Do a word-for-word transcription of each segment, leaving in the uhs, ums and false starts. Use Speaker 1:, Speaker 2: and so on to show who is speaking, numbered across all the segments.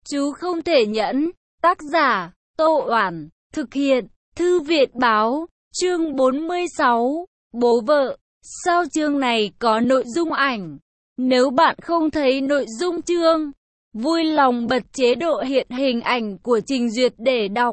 Speaker 1: Chú không thể nhẫn. Tác giả, Tô Oản. Thực hiện, Thư viện Báo. Chương bốn mươi sáu. Bố vợ. Sau chương này có nội dung ảnh. Nếu bạn không thấy nội dung chương, vui lòng bật chế độ hiện hình ảnh của trình duyệt để đọc.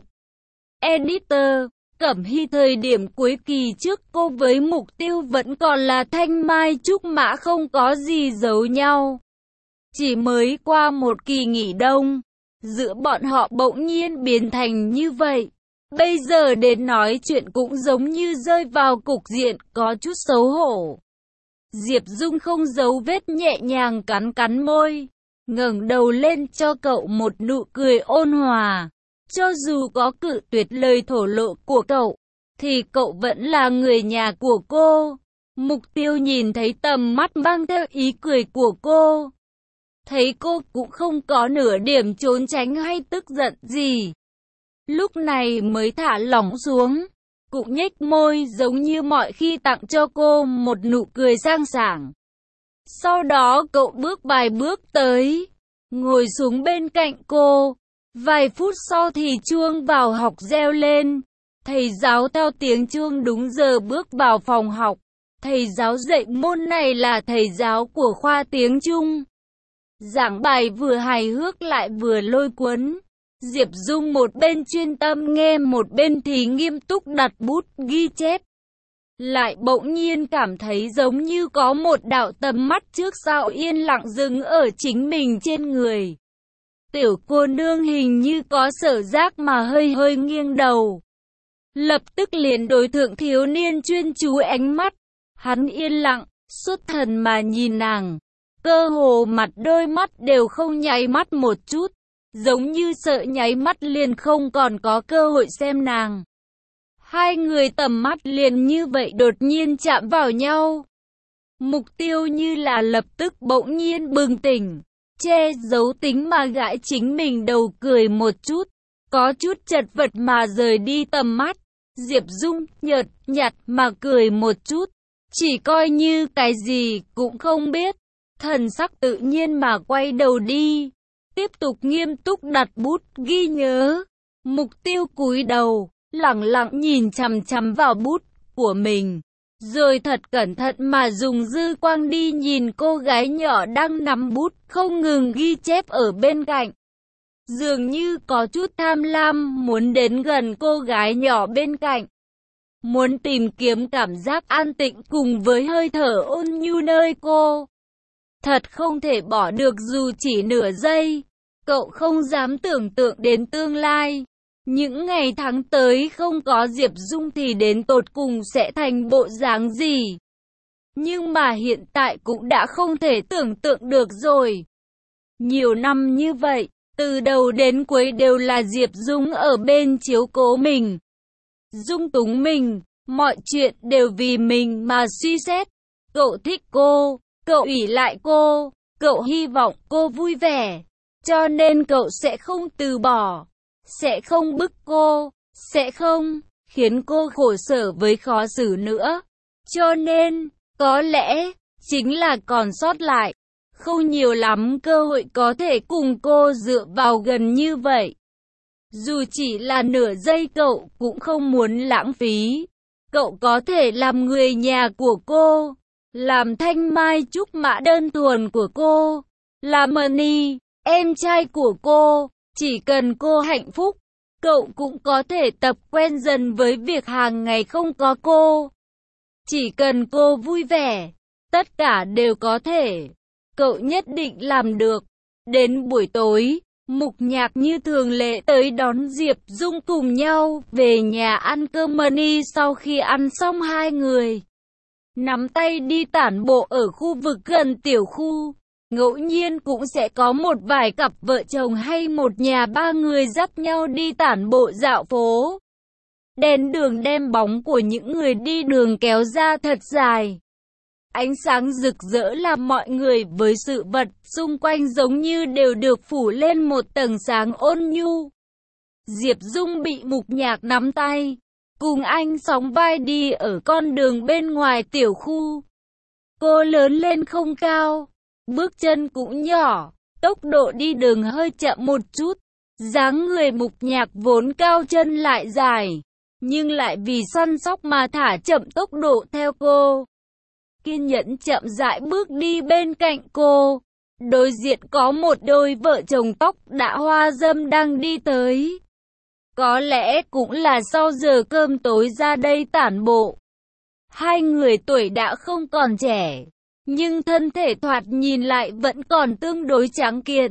Speaker 1: Editor. Cẩm Hy thời điểm cuối kỳ trước cô với mục tiêu vẫn còn là Thanh Mai Trúc Mã, không có gì giấu nhau. Chỉ mới qua một kỳ nghỉ đông, giữa bọn họ bỗng nhiên biến thành như vậy. Bây giờ đến nói chuyện cũng giống như rơi vào cục diện có chút xấu hổ. Diệp Dung không giấu vết nhẹ nhàng cắn cắn môi, ngẩng đầu lên cho cậu một nụ cười ôn hòa. Cho dù có cự tuyệt lời thổ lộ của cậu, thì cậu vẫn là người nhà của cô. Mục Tiêu nhìn thấy tầm mắt mang theo ý cười của cô, thấy cô cũng không có nửa điểm trốn tránh hay tức giận gì, lúc này mới thả lỏng xuống, cũng nhếch môi giống như mọi khi tặng cho cô một nụ cười sang sảng. Sau đó cậu bước vài bước tới, ngồi xuống bên cạnh cô. Vài phút sau thì chuông vào học reo lên. Thầy giáo theo tiếng chuông đúng giờ bước vào phòng học. Thầy giáo dạy môn này là thầy giáo của khoa tiếng Trung. Giảng bài vừa hài hước lại vừa lôi cuốn. Diệp Dung một bên chuyên tâm nghe, một bên thì nghiêm túc đặt bút ghi chép. Lại bỗng nhiên cảm thấy giống như có một đạo tầm mắt trước sau yên lặng dừng ở chính mình trên người. Tiểu cô nương hình như có sở giác mà hơi hơi nghiêng đầu. Lập tức liền đối thượng thiếu niên chuyên chú ánh mắt. Hắn yên lặng, xuất thần mà nhìn nàng. Cơ hồ mặt đôi mắt đều không nháy mắt một chút. Giống như sợ nháy mắt liền không còn có cơ hội xem nàng. Hai người tầm mắt liền như vậy đột nhiên chạm vào nhau. Mục Tiêu như là lập tức bỗng nhiên bừng tỉnh. Che giấu tính mà gãi chính mình đầu cười một chút, có chút chật vật mà rời đi tầm mắt. Diệp Dung nhợt nhạt mà cười một chút, chỉ coi như cái gì cũng không biết, thần sắc tự nhiên mà quay đầu đi, tiếp tục nghiêm túc đặt bút ghi nhớ. Mục Tiêu cúi đầu, lẳng lặng nhìn chằm chằm vào bút của mình. Rồi thật cẩn thận mà dùng dư quang đi nhìn cô gái nhỏ đang nắm bút không ngừng ghi chép ở bên cạnh. Dường như có chút tham lam muốn đến gần cô gái nhỏ bên cạnh. Muốn tìm kiếm cảm giác an tĩnh cùng với hơi thở ôn nhu nơi cô. Thật không thể bỏ được dù chỉ nửa giây. Cậu không dám tưởng tượng đến tương lai. Những ngày tháng tới không có Diệp Dung thì đến tột cùng sẽ thành bộ dáng gì. Nhưng mà hiện tại cũng đã không thể tưởng tượng được rồi. Nhiều năm như vậy, từ đầu đến cuối đều là Diệp Dung ở bên chiếu cố mình, dung túng mình, mọi chuyện đều vì mình mà suy xét. Cậu thích cô, cậu ỷ lại cô, cậu hy vọng cô vui vẻ, cho nên cậu sẽ không từ bỏ. Sẽ không bức cô, sẽ không khiến cô khổ sở với khó xử nữa. Cho nên, có lẽ, chính là còn sót lại, không nhiều lắm cơ hội có thể cùng cô dựa vào gần như vậy. Dù chỉ là nửa giây cậu cũng không muốn lãng phí. Cậu có thể làm người nhà của cô, làm Thanh Mai Trúc Mã đơn thuần của cô, làm Money, em trai của cô. Chỉ cần cô hạnh phúc, cậu cũng có thể tập quen dần với việc hàng ngày không có cô. Chỉ cần cô vui vẻ, tất cả đều có thể. Cậu nhất định làm được. Đến buổi tối, Mục Nhạc như thường lệ tới đón Diệp Dung cùng nhau về nhà ăn cơm. Money sau khi ăn xong hai người nắm tay đi tản bộ ở khu vực gần tiểu khu. Ngẫu nhiên cũng sẽ có một vài cặp vợ chồng hay một nhà ba người dắt nhau đi tản bộ dạo phố. Đèn đường đem bóng của những người đi đường kéo ra thật dài. Ánh sáng rực rỡ làm mọi người với sự vật xung quanh giống như đều được phủ lên một tầng sáng ôn nhu. Diệp Dung bị Mục Nhạc nắm tay, cùng anh sóng vai đi ở con đường bên ngoài tiểu khu. Cô lớn lên không cao, bước chân cũng nhỏ, tốc độ đi đường hơi chậm một chút. Dáng người Mục Nhạc vốn cao chân lại dài, nhưng lại vì săn sóc mà thả chậm tốc độ theo cô. Kiên nhẫn chậm rãi bước đi bên cạnh cô. Đối diện có một đôi vợ chồng tóc đã hoa râm đang đi tới. Có lẽ cũng là sau giờ cơm tối ra đây tản bộ. Hai người tuổi đã không còn trẻ, nhưng thân thể thoạt nhìn lại vẫn còn tương đối tráng kiện.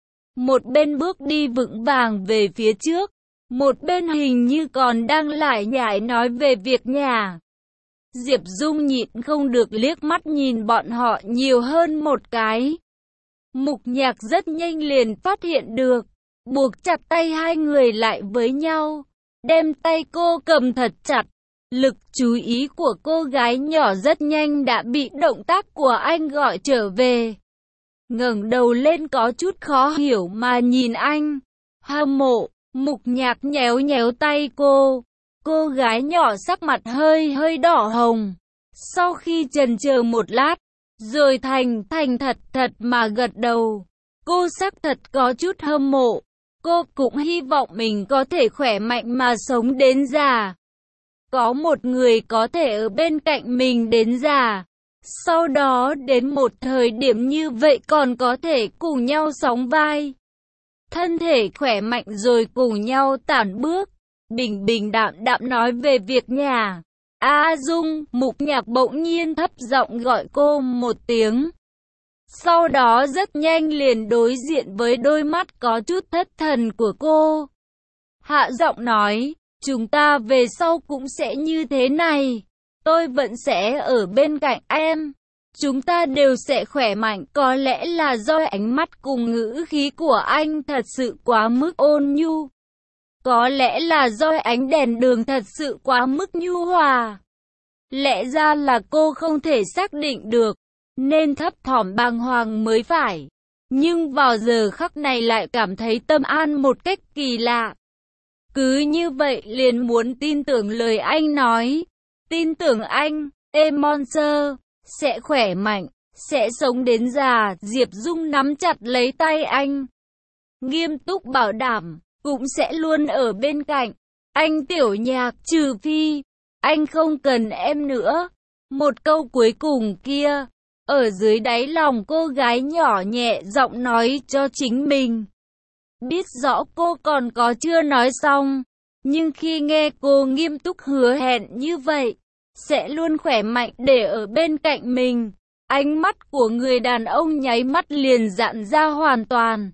Speaker 1: Một bên bước đi vững vàng về phía trước, một bên hình như còn đang lải nhải nói về việc nhà. Diệp Dung nhịn không được liếc mắt nhìn bọn họ nhiều hơn một cái. Mục Nhạc rất nhanh liền phát hiện được, buộc chặt tay hai người lại với nhau, đem tay cô cầm thật chặt. Lực chú ý của cô gái nhỏ rất nhanh đã bị động tác của anh gọi trở về. Ngẩng đầu lên có chút khó hiểu mà nhìn anh. Hâm mộ, Mục Nhạc nhéo nhéo tay cô. Cô gái nhỏ sắc mặt hơi hơi đỏ hồng. Sau khi chần chờ một lát, rồi thành thành thật thật mà gật đầu. Cô xác thật có chút hâm mộ. Cô cũng hy vọng mình có thể khỏe mạnh mà sống đến già. Có một người có thể ở bên cạnh mình đến già. Sau đó đến một thời điểm như vậy còn có thể cùng nhau sóng vai. Thân thể khỏe mạnh rồi cùng nhau tản bước. Bình bình đạm đạm nói về việc nhà. A Dung, Mục Nhạc bỗng nhiên thấp giọng gọi cô một tiếng. Sau đó rất nhanh liền đối diện với đôi mắt có chút thất thần của cô. Hạ giọng nói, chúng ta về sau cũng sẽ như thế này. Tôi vẫn sẽ ở bên cạnh em. Chúng ta đều sẽ khỏe mạnh. Có lẽ là do ánh mắt cùng ngữ khí của anh thật sự quá mức ôn nhu. Có lẽ là do ánh đèn đường thật sự quá mức nhu hòa. Lẽ ra là cô không thể xác định được, nên thấp thỏm bàng hoàng mới phải. Nhưng vào giờ khắc này lại cảm thấy tâm an một cách kỳ lạ. Cứ như vậy liền muốn tin tưởng lời anh nói. Tin tưởng anh, Emonster, sẽ khỏe mạnh, sẽ sống đến già. Diệp Dung nắm chặt lấy tay anh. Nghiêm túc bảo đảm, cũng sẽ luôn ở bên cạnh. Anh Tiểu Nhạc, trừ phi, anh không cần em nữa. Một câu cuối cùng kia, ở dưới đáy lòng cô gái nhỏ nhẹ giọng nói cho chính mình. Biết rõ cô còn có chưa nói xong, nhưng khi nghe cô nghiêm túc hứa hẹn như vậy, sẽ luôn khỏe mạnh để ở bên cạnh mình, ánh mắt của người đàn ông nháy mắt liền giãn ra hoàn toàn.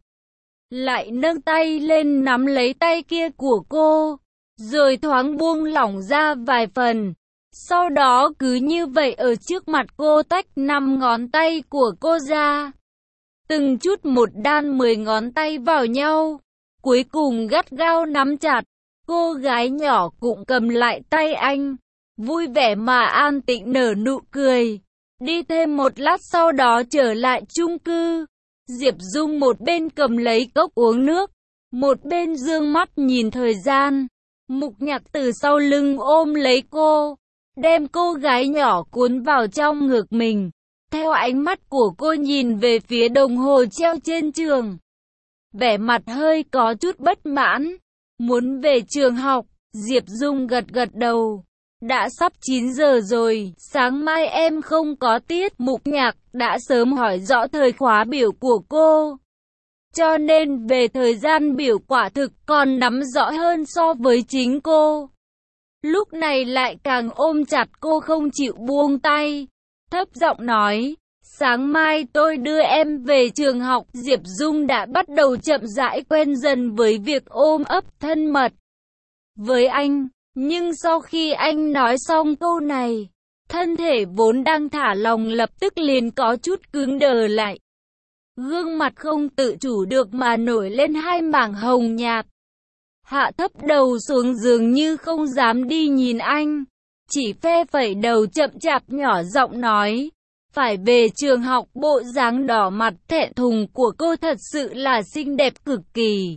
Speaker 1: Lại nâng tay lên nắm lấy tay kia của cô, rồi thoáng buông lỏng ra vài phần. Sau đó cứ như vậy ở trước mặt cô tách năm ngón tay của cô ra. Từng chút một đan mười ngón tay vào nhau, cuối cùng gắt gao nắm chặt. Cô gái nhỏ cũng cầm lại tay anh, vui vẻ mà an tĩnh nở nụ cười. Đi thêm một lát sau đó trở lại chung cư. Diệp Dung một bên cầm lấy cốc uống nước, một bên dương mắt nhìn thời gian. Mục Nhạc từ sau lưng ôm lấy cô, đem cô gái nhỏ cuốn vào trong ngực mình. Theo ánh mắt của cô nhìn về phía đồng hồ treo trên giường, vẻ mặt hơi có chút bất mãn. Muốn về trường học, Diệp Dung gật gật đầu. Đã sắp chín giờ rồi, sáng mai em không có tiết. Mục Nhạc đã sớm hỏi rõ thời khóa biểu của cô, cho nên về thời gian biểu quả thực còn nắm rõ hơn so với chính cô. Lúc này lại càng ôm chặt cô không chịu buông tay, thấp giọng nói, sáng mai tôi đưa em về trường học. Diệp Dung đã bắt đầu chậm rãi quen dần với việc ôm ấp thân mật với anh. Nhưng sau khi anh nói xong câu này, thân thể vốn đang thả lỏng lập tức liền có chút cứng đờ lại. Gương mặt không tự chủ được mà nổi lên hai mảng hồng nhạt. Hạ thấp đầu xuống dường như không dám đi nhìn anh, chỉ phe phẩy đầu chậm chạp nhỏ giọng nói, phải về trường học. Bộ dáng đỏ mặt thẹn thùng của cô thật sự là xinh đẹp cực kỳ.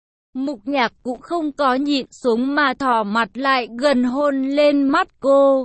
Speaker 1: Mục Nhạc cũng không có nhịn xuống mà thò mặt lại gần hôn lên mắt cô.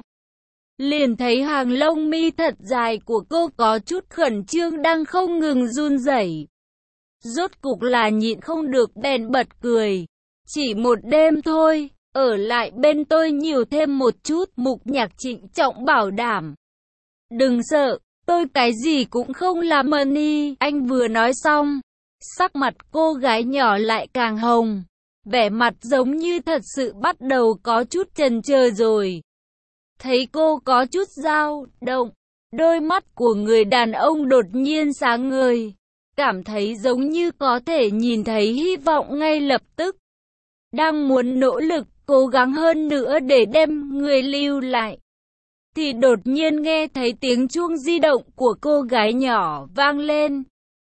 Speaker 1: Liền thấy hàng lông mi thật dài của cô có chút khẩn trương đang không ngừng run rẩy. Rốt cục là nhịn không được bèn bật cười. Chỉ một đêm thôi, ở lại bên tôi nhiều thêm một chút, Mục Nhạc trịnh trọng bảo đảm. Đừng sợ, tôi cái gì cũng không làm Money. Anh vừa nói xong, sắc mặt cô gái nhỏ lại càng hồng. Vẻ mặt giống như thật sự bắt đầu có chút chần chờ rồi. Thấy cô có chút dao động, đôi mắt của người đàn ông đột nhiên sáng ngời. Cảm thấy giống như có thể nhìn thấy hy vọng ngay lập tức. Đang muốn nỗ lực, cố gắng hơn nữa để đem người lưu lại. Thì đột nhiên nghe thấy tiếng chuông di động của cô gái nhỏ vang lên.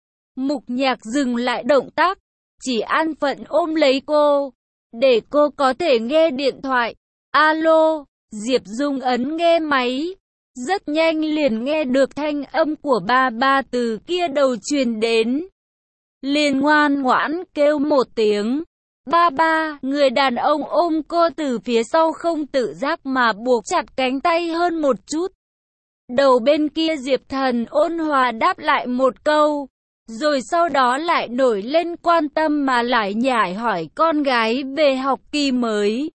Speaker 1: Mục Nhạc dừng lại động tác, chỉ an phận ôm lấy cô, để cô có thể nghe điện thoại. Alo, Diệp Dung ấn nghe máy. Rất nhanh liền nghe được thanh âm của ba ba từ kia đầu truyền đến. Liền ngoan ngoãn kêu một tiếng. Ba ba, người đàn ông ôm cô từ phía sau không tự giác mà buộc chặt cánh tay hơn một chút. Đầu bên kia Diệp Thần ôn hòa đáp lại một câu. Rồi sau đó lại nổi lên quan tâm mà lại nhải hỏi con gái về học kỳ mới.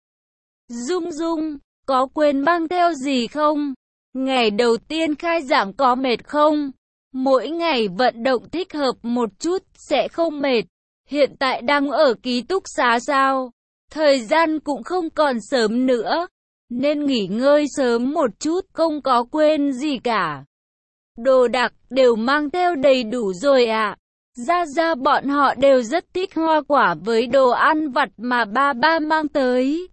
Speaker 1: Dung Dung, có quên mang theo gì không? Ngày đầu tiên khai giảng có mệt không? Mỗi ngày vận động thích hợp một chút sẽ không mệt. Hiện tại đang ở ký túc xá sao? Thời gian cũng không còn sớm nữa, nên nghỉ ngơi sớm một chút, không có quên gì cả. Đồ đạc đều mang theo đầy đủ rồi ạ. À. Ra ra bọn họ đều rất thích hoa quả với đồ ăn vặt mà ba ba mang tới.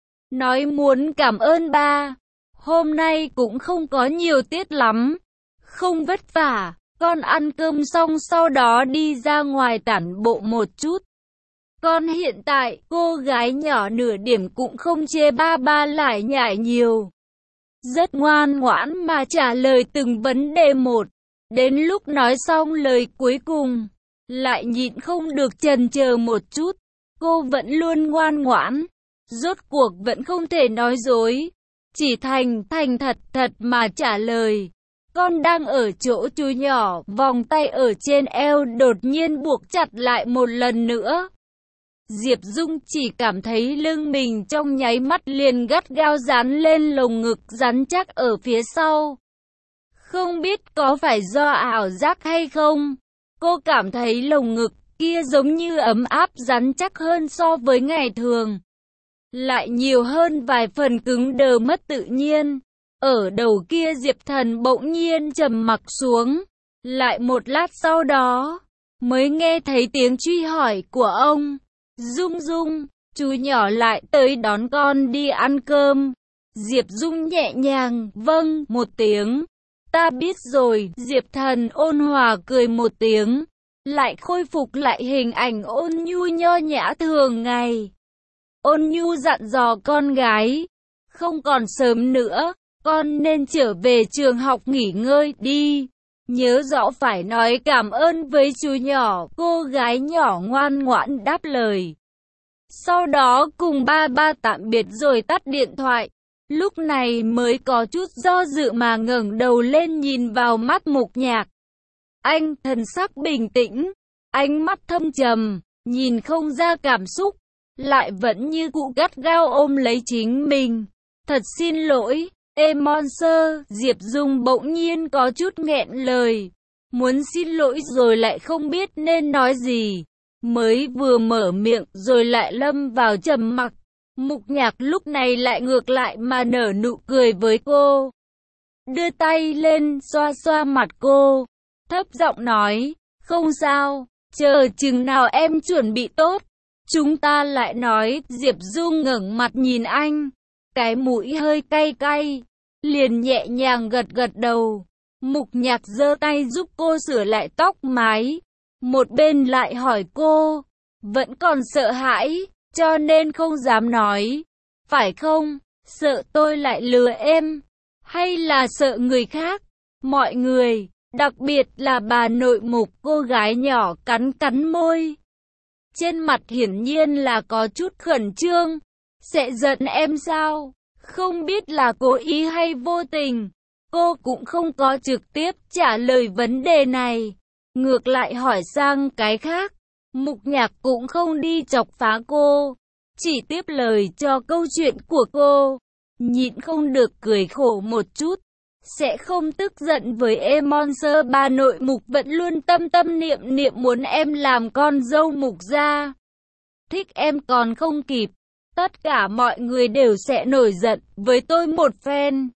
Speaker 1: Nói muốn cảm ơn ba. Hôm nay cũng không có nhiều tiết lắm. Không vất vả. Con ăn cơm xong sau đó đi ra ngoài tản bộ một chút. Con hiện tại, cô gái nhỏ nửa điểm cũng không chê ba ba lại nhại nhiều. Rất ngoan ngoãn mà trả lời từng vấn đề một. Đến lúc nói xong lời cuối cùng, lại nhịn không được chần chờ một chút. Cô vẫn luôn ngoan ngoãn, rốt cuộc vẫn không thể nói dối. Chỉ thành thành thật thật mà trả lời. Con đang ở chỗ chú nhỏ, vòng tay ở trên eo đột nhiên buộc chặt lại một lần nữa. Diệp Dung chỉ cảm thấy lưng mình trong nháy mắt liền gắt gao dán lên lồng ngực rắn chắc ở phía sau. Không biết có phải do ảo giác hay không, cô cảm thấy lồng ngực kia giống như ấm áp rắn chắc hơn so với ngày thường. Lại nhiều hơn vài phần cứng đờ mất tự nhiên. Ở đầu kia Diệp Thần bỗng nhiên trầm mặc xuống. Lại một lát sau đó, mới nghe thấy tiếng truy hỏi của ông. Dung Dung, chú nhỏ lại tới đón con đi ăn cơm. Diệp Dung nhẹ nhàng, vâng, một tiếng. Ta biết rồi, Diệp Thần ôn hòa cười một tiếng. Lại khôi phục lại hình ảnh ôn nhu nho nhã thường ngày. Ôn nhu dặn dò con gái. Không còn sớm nữa, con nên trở về trường học nghỉ ngơi đi. Nhớ rõ phải nói cảm ơn với chú nhỏ. Cô gái nhỏ ngoan ngoãn đáp lời. Sau đó cùng ba ba tạm biệt rồi tắt điện thoại. Lúc này mới có chút do dự mà ngẩng đầu lên nhìn vào mắt Mục Nhạc. Anh thần sắc bình tĩnh, ánh mắt thâm trầm, nhìn không ra cảm xúc, lại vẫn như cũ gắt gao ôm lấy chính mình. Thật xin lỗi, em Monster. Diệp Dung bỗng nhiên có chút nghẹn lời, muốn xin lỗi rồi lại không biết nên nói gì. Mới vừa mở miệng rồi lại lâm vào trầm mặc. Mục Nhạc lúc này lại ngược lại mà nở nụ cười với cô. Đưa tay lên xoa xoa mặt cô, thấp giọng nói, không sao, chờ chừng nào em chuẩn bị tốt, chúng ta lại nói. Diệp Dung ngẩng mặt nhìn anh, cái mũi hơi cay cay, liền nhẹ nhàng gật gật đầu. Mục Nhạc giơ tay giúp cô sửa lại tóc mái, một bên lại hỏi cô, vẫn còn sợ hãi, cho nên không dám nói, phải không? Sợ tôi lại lừa em, hay là sợ người khác? Mọi người, đặc biệt là bà nội Mục. Cô gái nhỏ cắn cắn môi, trên mặt hiển nhiên là có chút khẩn trương. Sẽ giận em sao? Không biết là cố ý hay vô tình. Cô cũng không có trực tiếp trả lời vấn đề này, ngược lại hỏi sang cái khác. Mục Nhạc cũng không đi chọc phá cô, chỉ tiếp lời cho câu chuyện của cô. Nhịn không được cười khổ một chút. Sẽ không tức giận với em Monster, bà nội Mục vẫn luôn tâm tâm niệm niệm muốn em làm con dâu Mục gia. Thích em còn không kịp. Tất cả mọi người đều sẽ nổi giận với tôi một phen.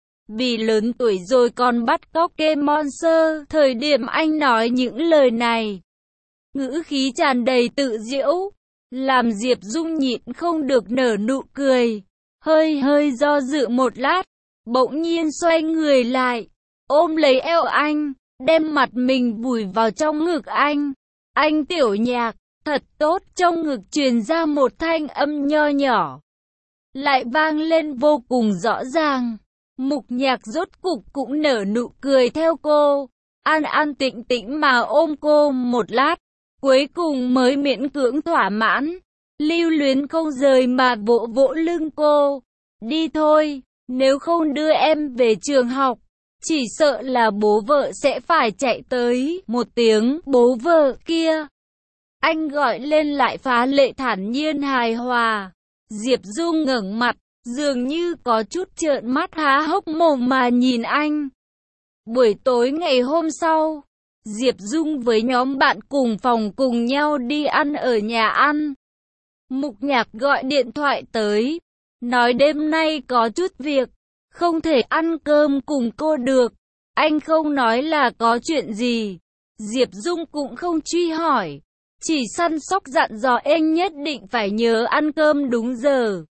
Speaker 1: Vì lớn tuổi rồi còn bắt cóc em Monster. Thời điểm anh nói những lời này, ngữ khí tràn đầy tự giễu, làm Diệp Dung nhịn không được nở nụ cười. Hơi hơi do dự một lát, bỗng nhiên xoay người lại, ôm lấy eo anh, đem mặt mình vùi vào trong ngực anh. Anh Tiểu Nhạc, thật tốt. Trong ngực truyền ra một thanh âm nho nhỏ, lại vang lên vô cùng rõ ràng. Mục Nhạc rốt cục cũng nở nụ cười theo cô, an an tĩnh tĩnh mà ôm cô một lát, cuối cùng mới miễn cưỡng thỏa mãn, lưu luyến không rời mà vỗ vỗ lưng cô. Đi thôi, nếu không đưa em về trường học, chỉ sợ là bố vợ sẽ phải chạy tới. Một tiếng bố vợ kia, anh gọi lên lại phá lệ thản nhiên hài hòa. Diệp Dung ngẩng mặt, dường như có chút trợn mắt há hốc mồm mà nhìn anh. Buổi tối ngày hôm sau, Diệp Dung với nhóm bạn cùng phòng cùng nhau đi ăn ở nhà ăn. Mục Nhạc gọi điện thoại tới, nói đêm nay có chút việc, không thể ăn cơm cùng cô được. Anh không nói là có chuyện gì. Diệp Dung cũng không truy hỏi, chỉ săn sóc dặn dò anh nhất định phải nhớ ăn cơm đúng giờ,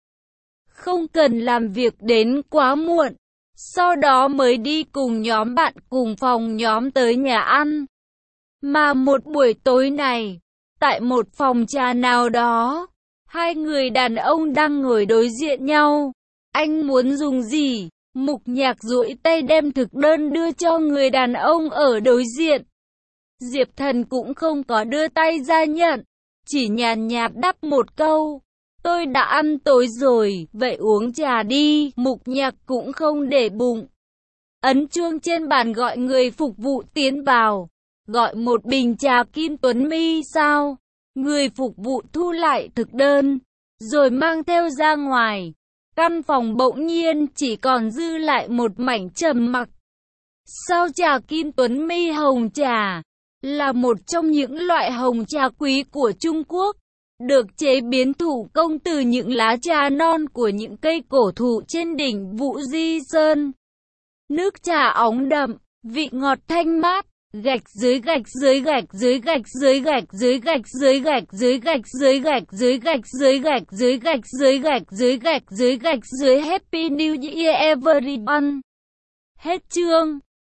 Speaker 1: không cần làm việc đến quá muộn. Sau đó mới đi cùng nhóm bạn cùng phòng nhóm tới nhà ăn. Mà một buổi tối này, tại một phòng trà nào đó, hai người đàn ông đang ngồi đối diện nhau. Anh muốn dùng gì? Mục Nhạc duỗi tay đem thực đơn đưa cho người đàn ông ở đối diện. Diệp Thần cũng không có đưa tay ra nhận, chỉ nhàn nhạt đáp một câu, tôi đã ăn tối rồi, vậy uống trà đi. Mục Nhạc cũng không để bụng, ấn chuông trên bàn gọi người phục vụ tiến vào, gọi một bình trà Kim Tuấn Mi sao. Người phục vụ thu lại thực đơn, rồi mang theo ra ngoài. Căn phòng bỗng nhiên chỉ còn dư lại một mảnh trầm mặc. Sao trà Kim Tuấn Mi hồng trà là một trong những loại hồng trà quý của Trung Quốc, được chế biến thủ công từ những lá trà non của những cây cổ thụ trên đỉnh Vũ Di Sơn. Nước trà óng đậm, vị ngọt thanh mát. Gạch dưới gạch dưới gạch dưới gạch dưới gạch dưới gạch dưới gạch dưới gạch dưới gạch dưới gạch dưới gạch dưới gạch dưới gạch dưới gạch dưới gạch dưới Happy New Year everyone. Hết chương.